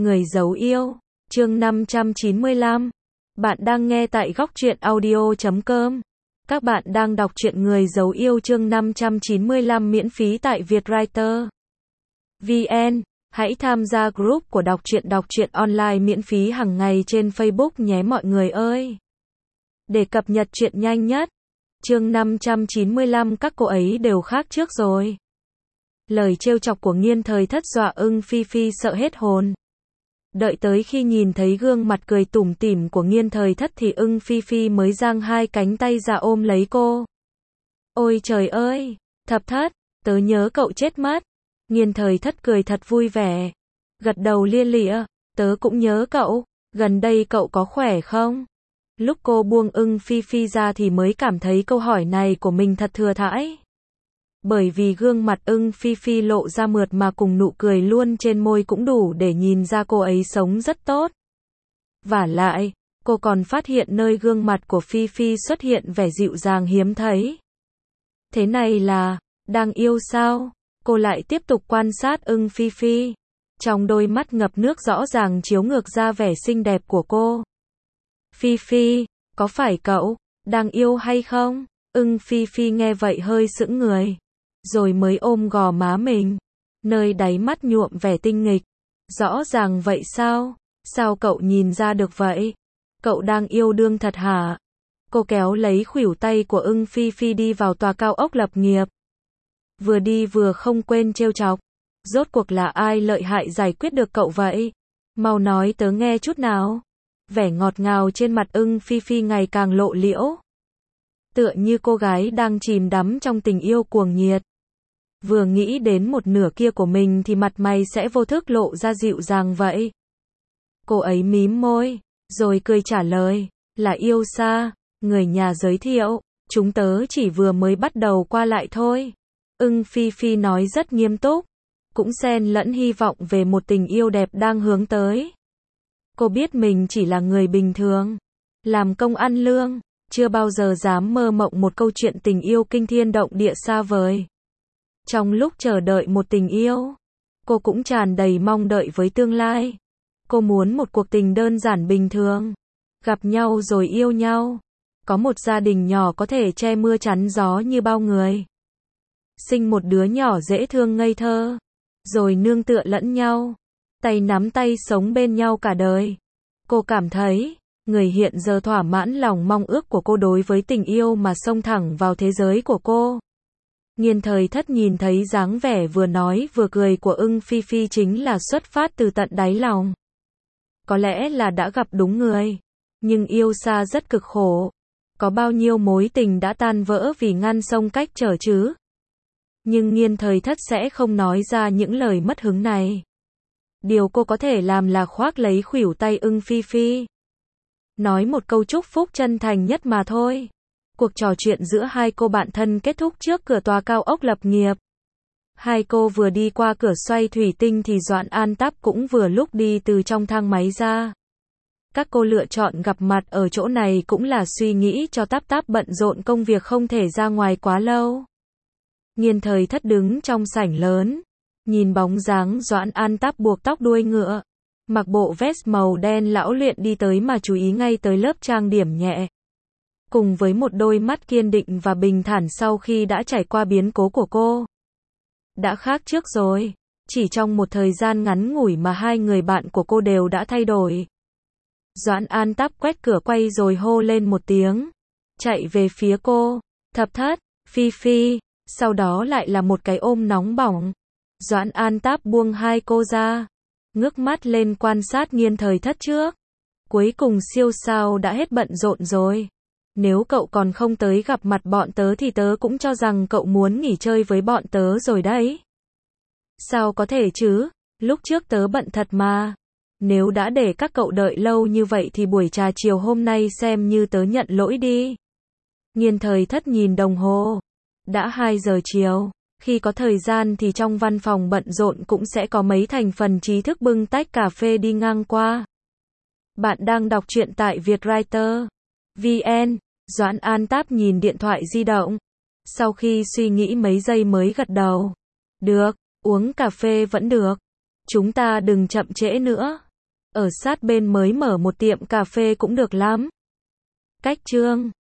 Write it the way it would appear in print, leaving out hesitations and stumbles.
Người giấu yêu, chương 595. Bạn đang nghe tại góc truyện audio.com. Các bạn đang đọc truyện Người giấu yêu chương 595 miễn phí tại Vietwriter VN. Hãy tham gia group của đọc truyện online miễn phí hàng ngày trên Facebook nhé mọi người ơi. Để cập nhật truyện nhanh nhất. Chương 595 các cô ấy đều khác trước rồi. Lời trêu chọc của Nghiên Thời Thất dọa Ưng Phi Phi sợ hết hồn. Đợi tới khi nhìn thấy gương mặt cười tủm tỉm của Nghiên Thời Thất thì Ưng Phi Phi mới giang hai cánh tay ra ôm lấy cô. Ôi trời ơi, Thập Thất, tớ nhớ cậu chết mất. Nghiên Thời Thất cười thật vui vẻ. Gật đầu lia lịa, tớ cũng nhớ cậu, gần đây cậu có khỏe không? Lúc cô buông Ưng Phi Phi ra thì mới cảm thấy câu hỏi này của mình thật thừa thãi. Bởi vì gương mặt Ưng Phi Phi lộ ra mượt mà cùng nụ cười luôn trên môi cũng đủ để nhìn ra cô ấy sống rất tốt. Vả lại, cô còn phát hiện nơi gương mặt của Phi Phi xuất hiện vẻ dịu dàng hiếm thấy. Thế này là, đang yêu sao? Cô lại tiếp tục quan sát Ưng Phi Phi. Trong đôi mắt ngập nước rõ ràng chiếu ngược ra vẻ xinh đẹp của cô. Phi Phi, có phải cậu đang yêu hay không? Ưng Phi Phi nghe vậy hơi sững người. Rồi mới ôm gò má mình. Nơi đáy mắt nhuộm vẻ tinh nghịch. Rõ ràng vậy sao? Sao cậu nhìn ra được vậy? Cậu đang yêu đương thật hả? Cô kéo lấy khuỷu tay của Ưng Phi Phi đi vào tòa cao ốc lập nghiệp. Vừa đi vừa không quên trêu chọc. Rốt cuộc là ai lợi hại giải quyết được cậu vậy? Mau nói tớ nghe chút nào. Vẻ ngọt ngào trên mặt Ưng Phi Phi ngày càng lộ liễu. Tựa như cô gái đang chìm đắm trong tình yêu cuồng nhiệt. Vừa nghĩ đến một nửa kia của mình thì mặt mày sẽ vô thức lộ ra dịu dàng vậy. Cô ấy mím môi, rồi cười trả lời, là yêu xa, người nhà giới thiệu, chúng tớ chỉ vừa mới bắt đầu qua lại thôi. Ưng Phi Phi nói rất nghiêm túc, cũng xen lẫn hy vọng về một tình yêu đẹp đang hướng tới. Cô biết mình chỉ là người bình thường, làm công ăn lương, chưa bao giờ dám mơ mộng một câu chuyện tình yêu kinh thiên động địa xa vời. Trong lúc chờ đợi một tình yêu, cô cũng tràn đầy mong đợi với tương lai. Cô muốn một cuộc tình đơn giản bình thường, gặp nhau rồi yêu nhau, có một gia đình nhỏ có thể che mưa chắn gió như bao người. Sinh một đứa nhỏ dễ thương ngây thơ, rồi nương tựa lẫn nhau, tay nắm tay sống bên nhau cả đời. Cô cảm thấy, người hiện giờ thỏa mãn lòng mong ước của cô đối với tình yêu mà xông thẳng vào thế giới của cô. Nghiên Thời Thất nhìn thấy dáng vẻ vừa nói vừa cười của Ưng Phi Phi chính là xuất phát từ tận đáy lòng. Có lẽ là đã gặp đúng người, nhưng yêu xa rất cực khổ. Có bao nhiêu mối tình đã tan vỡ vì ngăn sông cách trở chứ? Nhưng Nghiên Thời Thất sẽ không nói ra những lời mất hứng này. Điều cô có thể làm là khoác lấy khuỷu tay Ưng Phi Phi. Nói một câu chúc phúc chân thành nhất mà thôi. Cuộc trò chuyện giữa hai cô bạn thân kết thúc trước cửa tòa cao ốc lập nghiệp. Hai cô vừa đi qua cửa xoay thủy tinh thì Doãn An Táp cũng vừa lúc đi từ trong thang máy ra. Các cô lựa chọn gặp mặt ở chỗ này cũng là suy nghĩ cho Táp Táp bận rộn công việc không thể ra ngoài quá lâu. Nghiên Thời Thất đứng trong sảnh lớn, nhìn bóng dáng Doãn An Táp buộc tóc đuôi ngựa, mặc bộ vest màu đen lão luyện đi tới mà chú ý ngay tới lớp trang điểm nhẹ. Cùng với một đôi mắt kiên định và bình thản sau khi đã trải qua biến cố của cô. Đã khác trước rồi, chỉ trong một thời gian ngắn ngủi mà hai người bạn của cô đều đã thay đổi. Doãn An Táp quét cửa quay rồi hô lên một tiếng, chạy về phía cô, Thập Thất, Phi Phi, sau đó lại là một cái ôm nóng bỏng. Doãn An Táp buông hai cô ra, ngước mắt lên quan sát Nghiên Thời Thất trước. Cuối cùng siêu sao đã hết bận rộn rồi. Nếu cậu còn không tới gặp mặt bọn tớ thì tớ cũng cho rằng cậu muốn nghỉ chơi với bọn tớ rồi đấy. Sao có thể chứ, lúc trước tớ bận thật mà. Nếu đã để các cậu đợi lâu như vậy thì buổi trà chiều hôm nay xem như tớ nhận lỗi đi. Nghiên Thời Thất nhìn đồng hồ. Đã 2 giờ chiều. Khi có thời gian thì trong văn phòng bận rộn cũng sẽ có mấy thành phần trí thức bưng tách cà phê đi ngang qua. Bạn đang đọc truyện tại Vietwriter VN. Doãn An Táp nhìn điện thoại di động. Sau khi suy nghĩ mấy giây mới gật đầu. Được, uống cà phê vẫn được. Chúng ta đừng chậm trễ nữa. Ở sát bên mới mở một tiệm cà phê cũng được lắm. Cách chương